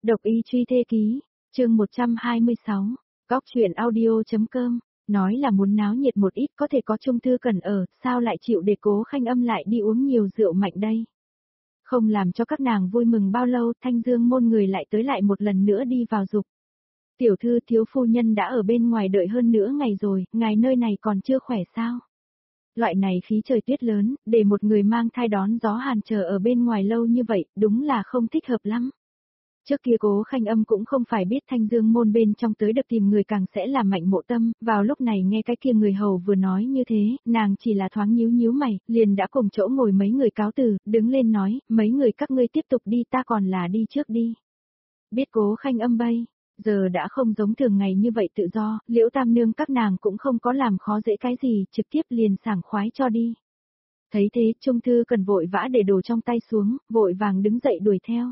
Độc y truy thê ký, chương 126, góc truyện audio.com, nói là muốn náo nhiệt một ít có thể có Trung Thư Cần ở, sao lại chịu để Cố Khanh Âm lại đi uống nhiều rượu mạnh đây. Không làm cho các nàng vui mừng bao lâu, Thanh Dương môn người lại tới lại một lần nữa đi vào dục. Tiểu thư thiếu phu nhân đã ở bên ngoài đợi hơn nửa ngày rồi, ngài nơi này còn chưa khỏe sao? Loại này khí trời tuyết lớn, để một người mang thai đón gió hàn chờ ở bên ngoài lâu như vậy, đúng là không thích hợp lắm. Trước kia Cố Khanh Âm cũng không phải biết Thanh Dương môn bên trong tới được tìm người càng sẽ là Mạnh Mộ Tâm, vào lúc này nghe cái kia người hầu vừa nói như thế, nàng chỉ là thoáng nhíu nhíu mày, liền đã cùng chỗ ngồi mấy người cáo từ, đứng lên nói, mấy người các ngươi tiếp tục đi, ta còn là đi trước đi. Biết Cố Khanh Âm bây giờ đã không giống thường ngày như vậy tự do, Liễu Tam Nương các nàng cũng không có làm khó dễ cái gì, trực tiếp liền sảng khoái cho đi. Thấy thế, Trung Thư Cần vội vã để đồ trong tay xuống, vội vàng đứng dậy đuổi theo.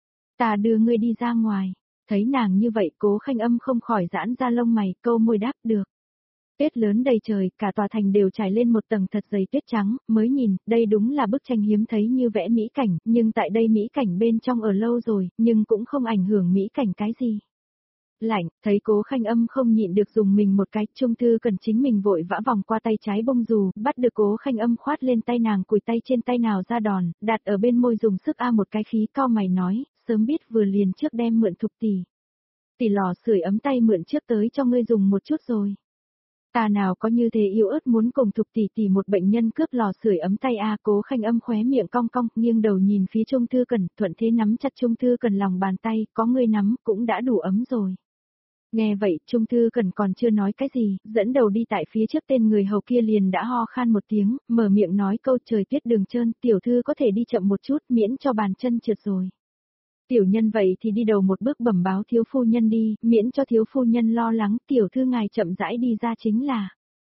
Ta đưa ngươi đi ra ngoài. Thấy nàng như vậy, Cố Khanh Âm không khỏi giãn ra lông mày, câu môi đáp được. Tuyết lớn đầy trời, cả tòa thành đều trải lên một tầng thật dày tuyết trắng, mới nhìn, đây đúng là bức tranh hiếm thấy như vẽ mỹ cảnh, nhưng tại đây mỹ cảnh bên trong ở lâu rồi, nhưng cũng không ảnh hưởng mỹ cảnh cái gì. Lạnh, thấy Cố Khanh Âm không nhịn được dùng mình một cái, Trung Thư Cần chính mình vội vã vòng qua tay trái bông dù, bắt được Cố Khanh Âm khoát lên tay nàng, cùi tay trên tay nào ra đòn, đặt ở bên môi dùng sức a một cái khí, cao mày nói, sớm biết vừa liền trước đem mượn Thục tỷ. Tỷ lò sưởi ấm tay mượn trước tới cho ngươi dùng một chút rồi. Ta nào có như thế yêu ớt muốn cùng Thục tỷ tỷ một bệnh nhân cướp lò sưởi ấm tay a. Cố Khanh Âm khóe miệng cong cong, nghiêng đầu nhìn phía Trung Thư Cần, thuận thế nắm chặt Trung Thư Cần lòng bàn tay, có ngươi nắm, cũng đã đủ ấm rồi. Nghe vậy, Trung Thư Cần còn chưa nói cái gì, dẫn đầu đi tại phía trước, tên người hầu kia liền đã ho khan một tiếng, mở miệng nói câu trời tuyết đường trơn, tiểu thư có thể đi chậm một chút, miễn cho bàn chân trượt rồi. Tiểu nhân vậy thì đi đầu một bước bẩm báo thiếu phu nhân đi, miễn cho thiếu phu nhân lo lắng, tiểu thư ngài chậm rãi đi ra chính là.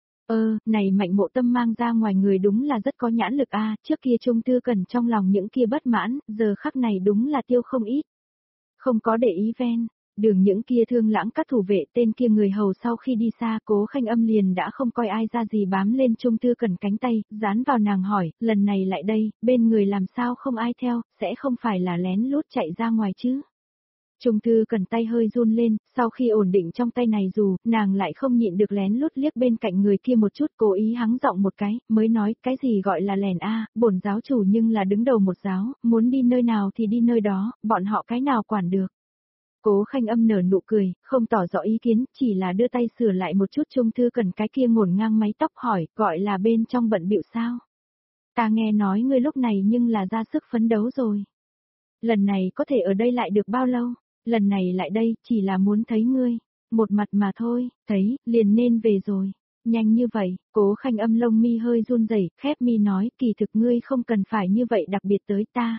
Này Mạnh Mộ Tâm mang ra ngoài người đúng là rất có nhãn lực a. Trước kia Trung Thư Cần trong lòng những kia bất mãn, giờ khắc này đúng là tiêu không ít. Không có để ý ven đường những kia thương lãng các thủ vệ, tên kia người hầu sau khi đi xa, Cố Khanh Âm liền đã không coi ai ra gì, bám lên Trung Thư Cần cánh tay, dán vào nàng hỏi, lần này lại đây, bên người làm sao không ai theo, sẽ không phải là lén lút chạy ra ngoài chứ. Trung Thư Cần tay hơi run lên, sau khi ổn định trong tay này dù, nàng lại không nhịn được lén lút liếc bên cạnh người kia một chút, cố ý hắng giọng một cái, mới nói, cái gì gọi là lèn a, bổn giáo chủ nhưng là đứng đầu một giáo, muốn đi nơi nào thì đi nơi đó, bọn họ cái nào quản được. Cố Khanh Âm nở nụ cười, không tỏ rõ ý kiến, chỉ là đưa tay sửa lại một chút Trung Thư Cần cái kia ngổn ngang mái tóc, hỏi, gọi là bên trong bận bịu sao? Ta nghe nói ngươi lúc này nhưng là ra sức phấn đấu rồi. Lần này có thể ở đây lại được bao lâu? Lần này lại đây, chỉ là muốn thấy ngươi. Một mặt mà thôi, thấy, liền nên về rồi. Nhanh như vậy, Cố Khanh Âm lông mi hơi run rẩy, khép mi nói, kỳ thực ngươi không cần phải như vậy đặc biệt tới ta.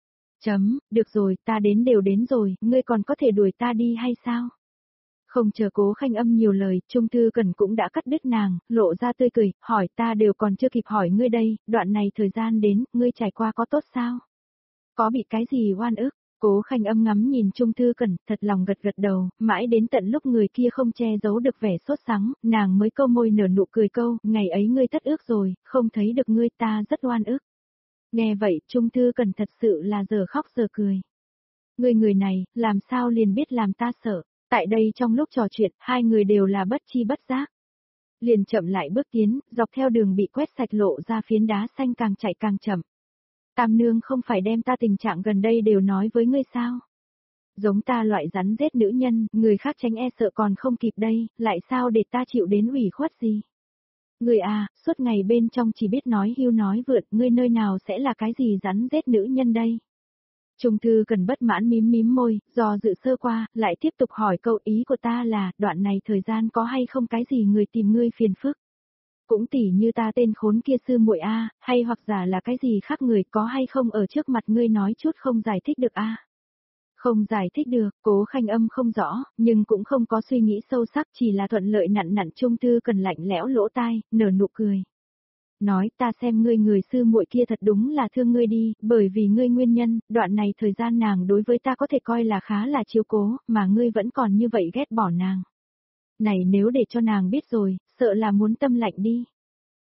Được rồi, ta đến đều đến rồi, ngươi còn có thể đuổi ta đi hay sao? Không chờ Cố Khanh Âm nhiều lời, Trung Thư Cần cũng đã cắt đứt nàng, lộ ra tươi cười, hỏi ta đều còn chưa kịp hỏi ngươi đây, đoạn này thời gian đến, ngươi trải qua có tốt sao? Có bị cái gì oan ức? Cố Khanh Âm ngắm nhìn Trung Thư Cần, thật lòng gật gật đầu, mãi đến tận lúc người kia không che giấu được vẻ sốt sắng, nàng mới câu môi nở nụ cười câu, ngày ấy ngươi thất ước rồi, không thấy được ngươi ta rất oan ức. Nghe vậy, Trung Thư Cần thật sự là giờ khóc giờ cười. Người này, làm sao liền biết làm ta sợ. Tại đây trong lúc trò chuyện, hai người đều là bất chi bất giác. Liền chậm lại bước tiến, dọc theo đường bị quét sạch lộ ra phiến đá xanh càng chạy càng chậm. Tam nương không phải đem ta tình trạng gần đây đều nói với ngươi sao? Giống ta loại rắn rết nữ nhân, người khác tránh e sợ còn không kịp đây, lại sao để ta chịu đến ủy khuất gì? Ngươi à, suốt ngày bên trong chỉ biết nói hưu nói vượt, ngươi nơi nào sẽ là cái gì rắn rết nữ nhân đây? Trung Thư Cần bất mãn mím môi, do dự sơ qua, lại tiếp tục hỏi câu, ý của ta là, đoạn này thời gian có hay không cái gì người tìm ngươi phiền phức? Cũng tỉ như ta tên khốn kia sư muội a, hay hoặc giả là cái gì khác người có hay không ở trước mặt ngươi nói chút không giải thích được a? Không giải thích được, Cố Khanh Âm không rõ, nhưng cũng không có suy nghĩ sâu sắc, chỉ là thuận lợi nặn Trung Thư Cần lạnh lẽo lỗ tai, nở nụ cười. Nói ta xem ngươi người sư muội kia thật đúng là thương ngươi đi, bởi vì ngươi nguyên nhân, đoạn này thời gian nàng đối với ta có thể coi là khá là chiếu cố, mà ngươi vẫn còn như vậy ghét bỏ nàng. Này nếu để cho nàng biết rồi, sợ là muốn tâm lạnh đi.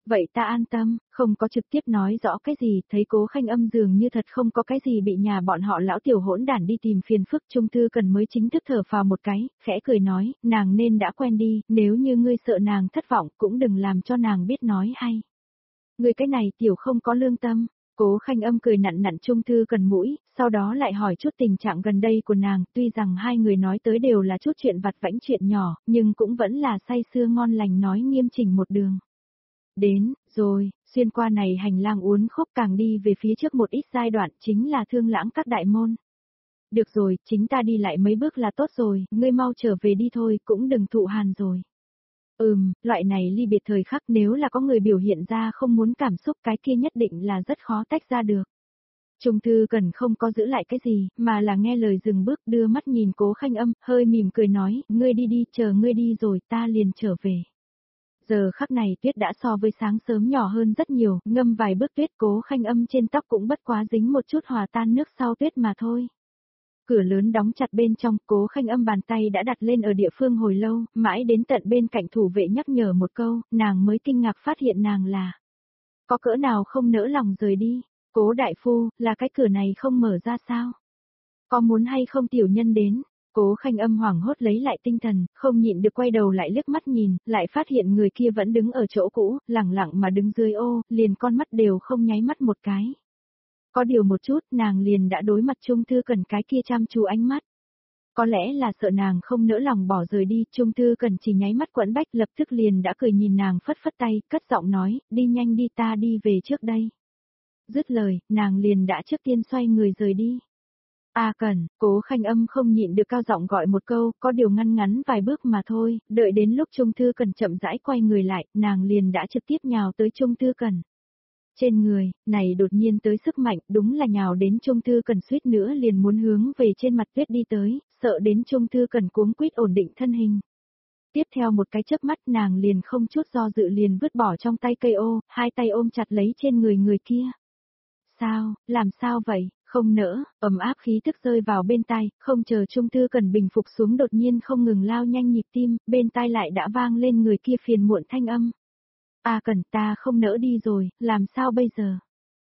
Vậy ta an tâm, không có trực tiếp nói rõ cái gì, thấy Cố Khanh Âm dường như thật không có cái gì bị nhà bọn họ lão tiểu hỗn đản đi tìm phiền phức. Trung Thư Cần mới chính thức thở phào một cái, khẽ cười nói, nàng nên đã quen đi, nếu như ngươi sợ nàng thất vọng cũng đừng làm cho nàng biết nói hay. Ngươi cái này tiểu không có lương tâm. Cố Khanh Âm cười nặn nặn Trung Thư Cần mũi, sau đó lại hỏi chút tình trạng gần đây của nàng, tuy rằng hai người nói tới đều là chút chuyện vặt vãnh chuyện nhỏ, nhưng cũng vẫn là say sưa ngon lành nói nghiêm chỉnh một đường. Đến, rồi, xuyên qua này hành lang uốn khúc càng đi về phía trước một ít giai đoạn chính là Thương Lãng các đại môn. Được rồi, chính ta đi lại mấy bước là tốt rồi, ngươi mau trở về đi thôi, cũng đừng thụ hàn rồi. Loại này ly biệt thời khắc nếu là có người biểu hiện ra không muốn cảm xúc cái kia nhất định là rất khó tách ra được. Trung Thư Cần không có giữ lại cái gì, mà là nghe lời dừng bước đưa mắt nhìn Cố Khanh Âm, hơi mỉm cười nói, ngươi đi đi, chờ ngươi đi rồi ta liền trở về. Giờ khắc này tuyết đã so với sáng sớm nhỏ hơn rất nhiều, ngâm vài bước tuyết Cố Khanh Âm trên tóc cũng bất quá dính một chút hòa tan nước sau tuyết mà thôi. Cửa lớn đóng chặt bên trong, Cố Khanh Âm bàn tay đã đặt lên ở địa phương hồi lâu, mãi đến tận bên cạnh thủ vệ nhắc nhở một câu, nàng mới kinh ngạc phát hiện nàng là có cỡ nào không nỡ lòng rời đi. Cố đại phu, là cái cửa này không mở ra sao? Có muốn hay không tiểu nhân đến? Cố Khanh Âm hoảng hốt lấy lại tinh thần, không nhịn được quay đầu lại liếc mắt nhìn, lại phát hiện người kia vẫn đứng ở chỗ cũ, lẳng lặng mà đứng dưới ô, liền con mắt đều không nháy mắt một cái. Có điều một chút, nàng liền đã đối mặt Trung Thư Cần cái kia chăm chú ánh mắt. Có lẽ là sợ nàng không nỡ lòng bỏ rời đi, Trung Thư Cần chỉ nháy mắt quẫn bách lập tức liền đã cười nhìn nàng phất phất tay, cất giọng nói, đi nhanh đi ta đi về trước đây. Dứt lời, nàng liền đã trước tiên xoay người rời đi. Cần, Cố Khanh Âm không nhịn được cao giọng gọi một câu, có điều ngăn ngắn vài bước mà thôi, đợi đến lúc Trung Thư Cần chậm rãi quay người lại, nàng liền đã trực tiếp nhào tới Trung Thư Cần. Trên người, này đột nhiên tới sức mạnh, đúng là nhào đến Trung Thư Cần suýt nữa liền muốn hướng về trên mặt tuyết đi tới, sợ đến Trung Thư Cần cuống quýt ổn định thân hình. Tiếp theo một cái chớp mắt nàng liền không chút do dự liền vứt bỏ trong tay cây ô, hai tay ôm chặt lấy trên người người kia. Sao, làm sao vậy, không nỡ, ấm áp khí tức rơi vào bên tai, không chờ Trung Thư Cần bình phục xuống đột nhiên không ngừng lao nhanh nhịp tim, bên tai lại đã vang lên người kia phiền muộn thanh âm. Cần ta không nỡ đi rồi, làm sao bây giờ?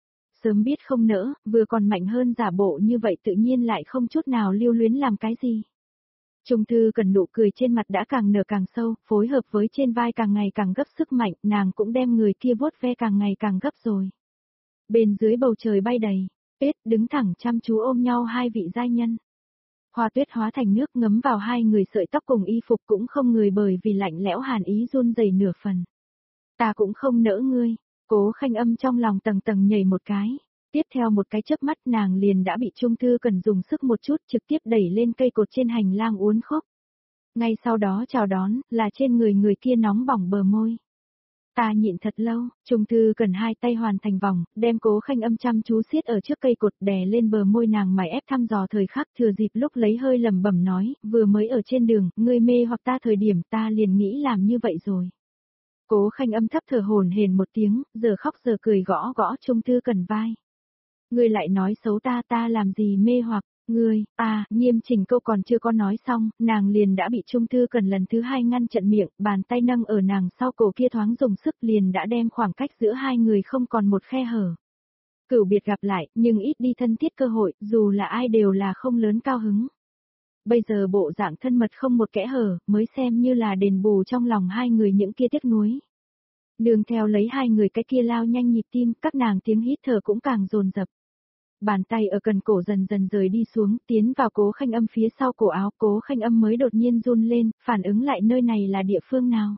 Sớm biết không nỡ, vừa còn mạnh hơn giả bộ như vậy tự nhiên lại không chút nào lưu luyến làm cái gì. Trung Thư Cần nụ cười trên mặt đã càng nở càng sâu, phối hợp với trên vai càng ngày càng gấp sức mạnh, nàng cũng đem người kia vuốt ve càng ngày càng gấp rồi. Bên dưới bầu trời bay đầy, tuyết đứng thẳng chăm chú ôm nhau hai vị giai nhân. Hoa tuyết hóa thành nước ngấm vào hai người sợi tóc cùng y phục cũng không người bởi vì lạnh lẽo hàn ý run rẩy nửa phần. Ta cũng không nỡ ngươi, Cố Khanh Âm trong lòng tầng tầng nhảy một cái. Tiếp theo một cái chớp mắt nàng liền đã bị Trung Thư Cần dùng sức một chút trực tiếp đẩy lên cây cột trên hành lang uốn khúc. Ngay sau đó chào đón, là trên người kia nóng bỏng bờ môi. Ta nhịn thật lâu, Trung Thư Cần hai tay hoàn thành vòng, đem Cố Khanh Âm chăm chú siết ở trước cây cột đè lên bờ môi nàng mày ép thăm dò thời khắc thừa dịp lúc lấy hơi lẩm bẩm nói, vừa mới ở trên đường, ngươi mê hoặc ta thời điểm ta liền nghĩ làm như vậy rồi. Cố Khanh Âm thấp thở hổn hển một tiếng, giờ khóc giờ cười gõ gõ Trung Thư Cần vai. Ngươi lại nói xấu ta làm gì mê hoặc, ngươi, nghiêm chỉnh câu còn chưa có nói xong, nàng liền đã bị Trung Thư Cần lần thứ hai ngăn chặn miệng, bàn tay nâng ở nàng sau cổ kia thoáng dùng sức liền đã đem khoảng cách giữa hai người không còn một khe hở. Cửu biệt gặp lại, nhưng ít đi thân thiết cơ hội, dù là ai đều là không lớn cao hứng. Bây giờ bộ dạng thân mật không một kẽ hở, mới xem như là đền bù trong lòng hai người những kia tiếc nuối. Nương theo lấy hai người cái kia lao nhanh nhịp tim, các nàng tiếng hít thở cũng càng dồn dập. Bàn tay ở cần cổ dần dần rời đi xuống, tiến vào Cố Khanh Âm phía sau cổ áo, Cố Khanh Âm mới đột nhiên run lên, phản ứng lại nơi này là địa phương nào.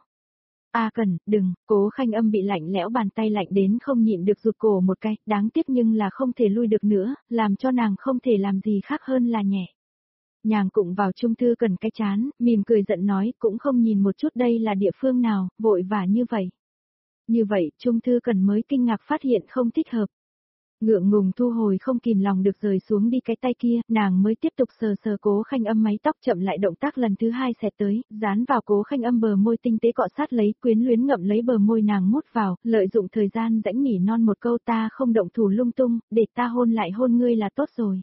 Cần, đừng, Cố Khanh Âm bị lạnh lẽo bàn tay lạnh đến không nhịn được rụt cổ một cái, đáng tiếc nhưng là không thể lui được nữa, làm cho nàng không thể làm gì khác hơn là nhẹ. Nhàng cụng vào Trung Thư Cần cái chán, mỉm cười giận nói, cũng không nhìn một chút đây là địa phương nào, vội vã như vậy. Như vậy, Trung Thư Cần mới kinh ngạc phát hiện không thích hợp. Ngượng ngùng thu hồi không kìm lòng được rời xuống đi cái tay kia, nàng mới tiếp tục sờ sờ Cố Khanh Âm mái tóc chậm lại động tác lần thứ hai xẹt tới, dán vào Cố Khanh Âm bờ môi tinh tế cọ sát lấy, quyến luyến ngậm lấy bờ môi nàng mút vào, lợi dụng thời gian rãnh nỉ non một câu ta không động thủ lung tung, để ta hôn lại hôn ngươi là tốt rồi.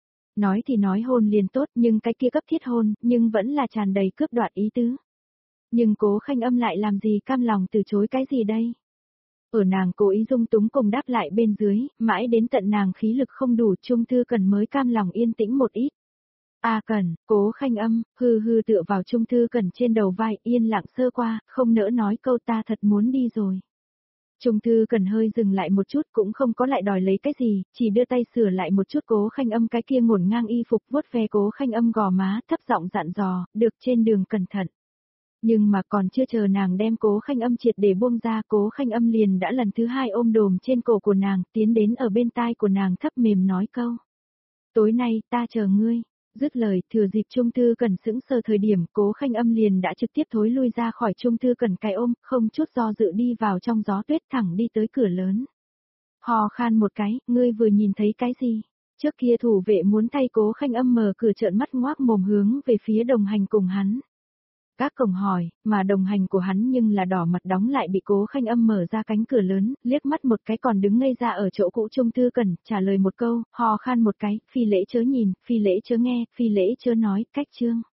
Nói thì nói hôn liền tốt nhưng cái kia cấp thiết hôn, nhưng vẫn là tràn đầy cướp đoạt ý tứ. Nhưng Cố Khanh Âm lại làm gì cam lòng từ chối cái gì đây? Ở nàng cố ý dung túng cùng đáp lại bên dưới, mãi đến tận nàng khí lực không đủ Trung Thư Cần mới cam lòng yên tĩnh một ít. A Cần, Cố Khanh Âm, hư hư tựa vào Trung Thư Cần trên đầu vai yên lặng sơ qua, không nỡ nói câu ta thật muốn đi rồi. Trung Thư Cần hơi dừng lại một chút cũng không có lại đòi lấy cái gì, chỉ đưa tay sửa lại một chút Cố Khanh Âm cái kia ngổn ngang y phục vuốt ve Cố Khanh Âm gò má thấp giọng dặn dò, được trên đường cẩn thận. Nhưng mà còn chưa chờ nàng đem Cố Khanh Âm triệt để buông ra Cố Khanh Âm liền đã lần thứ hai ôm đồm trên cổ của nàng tiến đến ở bên tai của nàng thấp mềm nói câu. Tối nay ta chờ ngươi. Dứt lời, thừa dịp Trung Thư Cần sững sờ thời điểm, Cố Khanh Âm liền đã trực tiếp thối lui ra khỏi Trung Thư Cần cái ôm, không chút do dự đi vào trong gió tuyết thẳng đi tới cửa lớn. Hò khan một cái, ngươi vừa nhìn thấy cái gì? Trước kia thủ vệ muốn thay Cố Khanh Âm mở cửa trợn mắt ngoác mồm hướng về phía đồng hành cùng hắn. Các cổng hỏi, mà đồng hành của hắn nhưng là đỏ mặt đóng lại bị Cố Khanh Âm mở ra cánh cửa lớn, liếc mắt một cái còn đứng ngây ra ở chỗ cũ Trung Thư Cần, trả lời một câu, hò khan một cái, phi lễ chớ nhìn, phi lễ chớ nghe, phi lễ chớ nói, cách chương.